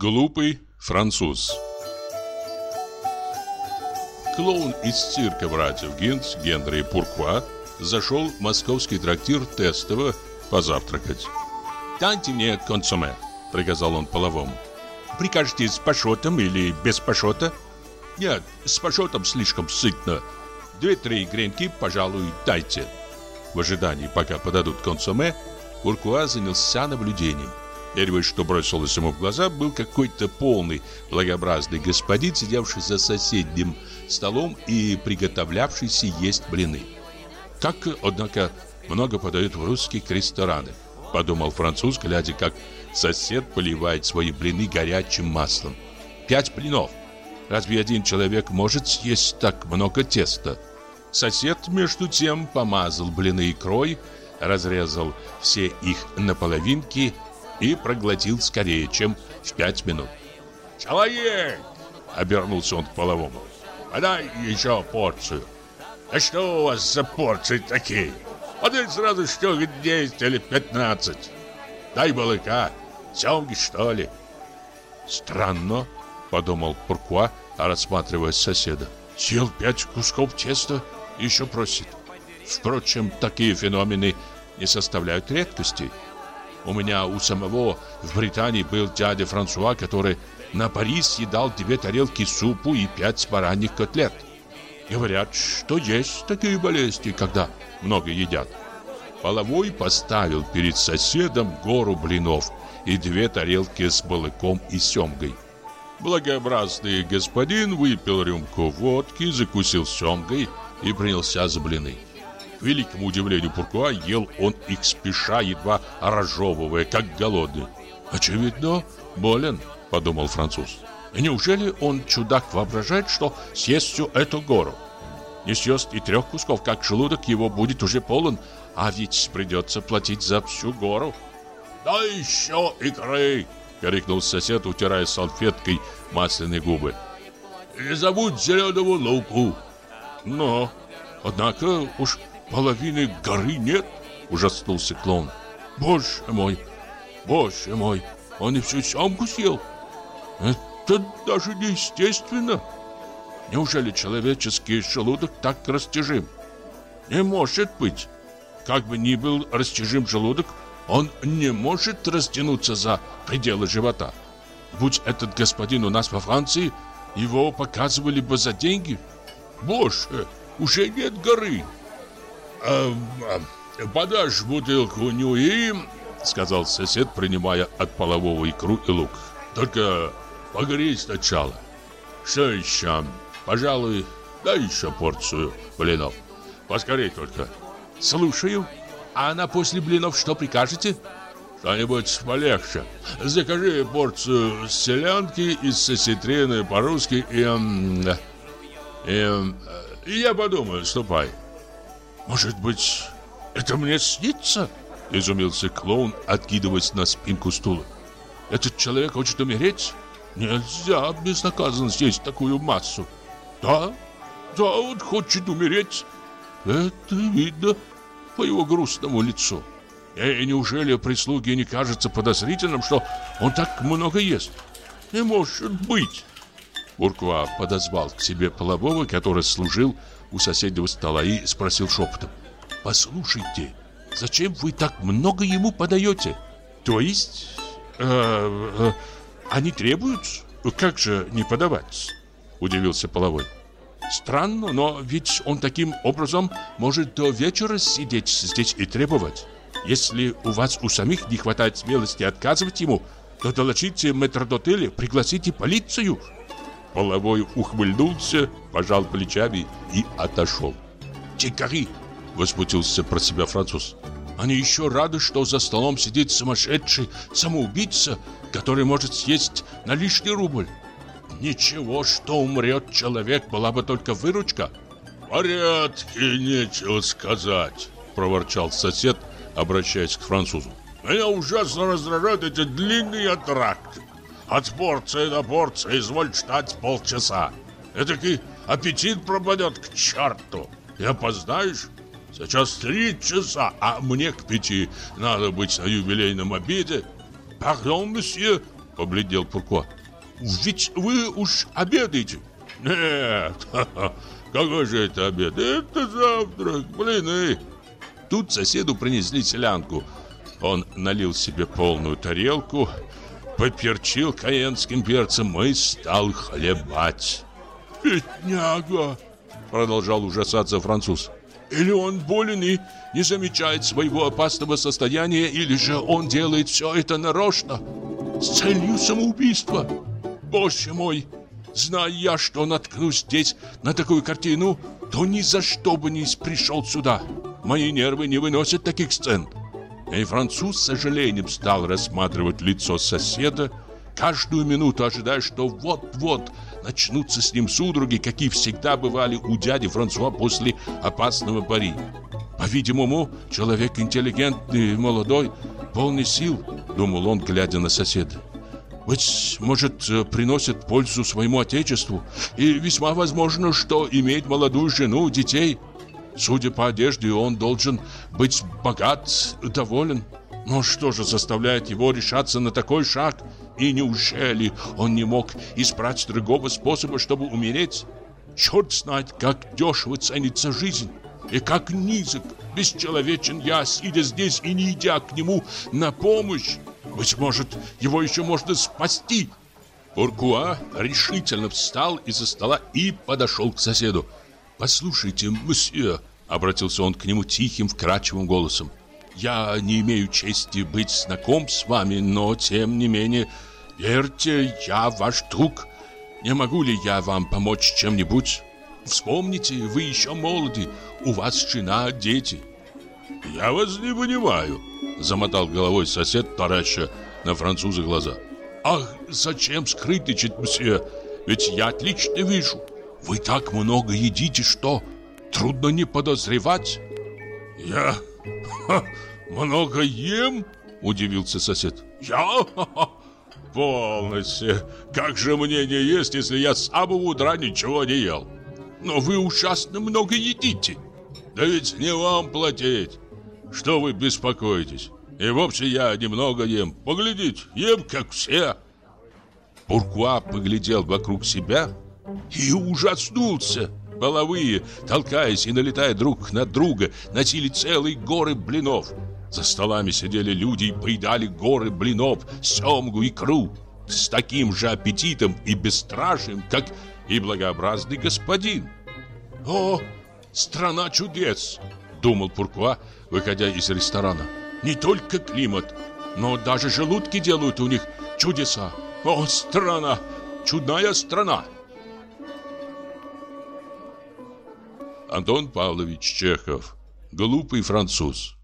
Глупый француз. Клоун из цирка братьев Гинц, Генри Пуркуа, зашел в московский трактир Тестово позавтракать. «Дайте мне консоме», — приказал он половому. «Прикажете с пашотом или без пашота?» «Нет, с пашотом слишком сытно. 2-3 гренки, пожалуй, дайте». В ожидании, пока подадут консоме, Пуркуа занялся наблюдением. Первое, что бросилось ему в глаза, был какой-то полный, благообразный господин, сидевший за соседним столом и приготовлявшийся есть блины. «Как, однако, много подают в русских ресторанах», — подумал француз, глядя, как сосед поливает свои блины горячим маслом. 5 блинов. Разве один человек может съесть так много теста? Сосед, между тем, помазал блины икрой, разрезал все их на половинки и проглотил скорее, чем в 5 минут. «Человек!» — обернулся он к половому. «Подай еще порцию». «А что у вас за порции такие? Подай сразу штук 10 или 15. Дай балыка, семги, что ли?» «Странно», — подумал Пуркуа, рассматривая соседа. «Съел 5 кусков теста и еще просит. Впрочем, такие феномены не составляют редкостей. У меня у самого в Британии был дядя Франсуа, который на Париж съедал 2 тарелки супу и 5 бараньих котлет. Говорят, что есть такие болезни, когда много едят». Половой поставил перед соседом гору блинов и 2 тарелки с балыком и семгой. Благообразный господин выпил рюмку водки, закусил семгой и принялся за блины. К великому удивлению Пуркуа, ел он их спеша, едва разжевывая, как голодный. «Очевидно, болен», — подумал француз. «Неужели он, чудак, воображает, что съест всю эту гору? Не съест и 3 кусков, как желудок его будет уже полон, а ведь придется платить за всю гору». «Да еще икры!» — крикнул сосед, утирая салфеткой масляные губы. «Не забудь зеленого луку!» «Но, однако, уж половины горы нет», — ужаснулся клоун. Боже мой, он и всю семгу съел. Это даже неестественно. Неужели человеческий желудок так растяжим? Не может быть. Как бы ни был растяжим желудок, он не может растянуться за пределы живота. Будь этот господин у нас во Франции, его показывали бы за деньги. Боже, уже нет горы. «Подашь бутылку Нюи», — сказал сосед, принимая от полового икру и лук. «Только погорей сначала. Что еще? Пожалуй, дай еще порцию блинов. Поскорей только». «Слушаю. А на после блинов что прикажете?» «Что-нибудь полегче. Закажи порцию селянки из осетрины по-русски и я подумаю, ступай». «Может быть, это мне снится?» — изумился клоун, откидываясь на спинку стула. «Этот человек хочет умереть? Нельзя безнаказанно съесть такую массу. Да, он хочет умереть. Это видно по его грустному лицу. И неужели прислуге не кажется подозрительным, что он так много ест? Не может быть!» Пуркуа подозвал к себе полового, который служил у соседнего стола, и спросил шепотом: «Послушайте, зачем вы так много ему подаете?» «То есть, они требуют? Как же не подавать?» — удивился половой. «Странно, но ведь он таким образом может до вечера сидеть здесь и требовать. Если у вас у самих не хватает смелости отказывать ему, то доложите метрдотелю, пригласите полицию». Половой ухмыльнулся, пожал плечами и отошел. «Дикари!» — возмутился про себя француз. «Они еще рады, что за столом сидит сумасшедший самоубийца, который может съесть на лишний рубль. Ничего, что умрет человек, была бы только выручка». «В порядке, нечего сказать», — проворчал сосед, обращаясь к французу. «Меня ужасно раздражают эти длинные антракты. От порции до порции изволь ждать полчаса. Этакий аппетит пропадет к черту. И опоздаешь? Сейчас 3 часа, а мне к 5 надо быть на юбилейном обеде. Пардон, месье, Побледнел Пуркуа. Ведь вы уж обедаете. Нет, какой же это обед? Это завтрак, блины. Тут соседу принесли селянку. Он налил себе полную тарелку, поперчил каенским перцем и стал хлебать. «Бедняга!» — продолжал ужасаться француз. «Или он болен и не замечает своего опасного состояния, или же он делает все это нарочно, с целью самоубийства. Боже мой! Зная я, что наткнусь здесь на такую картину, то ни за что бы не пришел сюда. Мои нервы не выносят таких сцен». И француз с сожалением стал рассматривать лицо соседа, каждую минуту ожидая, что вот-вот начнутся с ним судороги, какие всегда бывали у дяди Франсуа после опасного пари. По-видимому, человек интеллигентный, молодой, полный сил, думал он, глядя на соседа. Быть может, приносит пользу своему отечеству, и весьма возможно, что имеет молодую жену, детей. Судя по одежде, он должен быть богат, доволен. Но что же заставляет его решаться на такой шаг? И неужели он не мог избрать другого способа, чтобы умереть? Черт знает, как дешево ценится жизнь, и как низок, бесчеловечен я, сидя здесь и не идя к нему на помощь. Быть может, его еще можно спасти. Пуркуа решительно встал из-за стола и подошел к соседу. «Послушайте, месье», — обратился он к нему тихим, вкрадчивым голосом, «я не имею чести быть знаком с вами, но, тем не менее, верьте, я ваш друг. Не могу ли я вам помочь чем-нибудь? Вспомните, вы еще молоды, у вас жена, дети». «Я вас не понимаю», — замотал головой сосед, тараща на француза глаза. «Ах, зачем скрытничать, месье? Ведь я отлично вижу. Вы так много едите, что трудно не подозревать». «Я много ем?» – удивился сосед. «Я? Полностью. Как же мне не есть, если я с самого утра ничего не ел? Но вы ужасно много едите». «Да ведь не вам платить. Что вы беспокоитесь? И вовсе я немного ем. Поглядите, ем как все». Пуркуа поглядел вокруг себя и ужаснулся. Половые, толкаясь и налетая друг на друга, носили целые горы блинов. За столами сидели люди и поедали горы блинов, семгу, икру с таким же аппетитом и бесстрашием, как и благообразный господин. «О, страна чудес!» — думал Пуркуа, выходя из ресторана. «Не только климат, но даже желудки делают у них чудеса. О, страна! Чудная страна!» Антон Павлович Чехов. Глупый француз.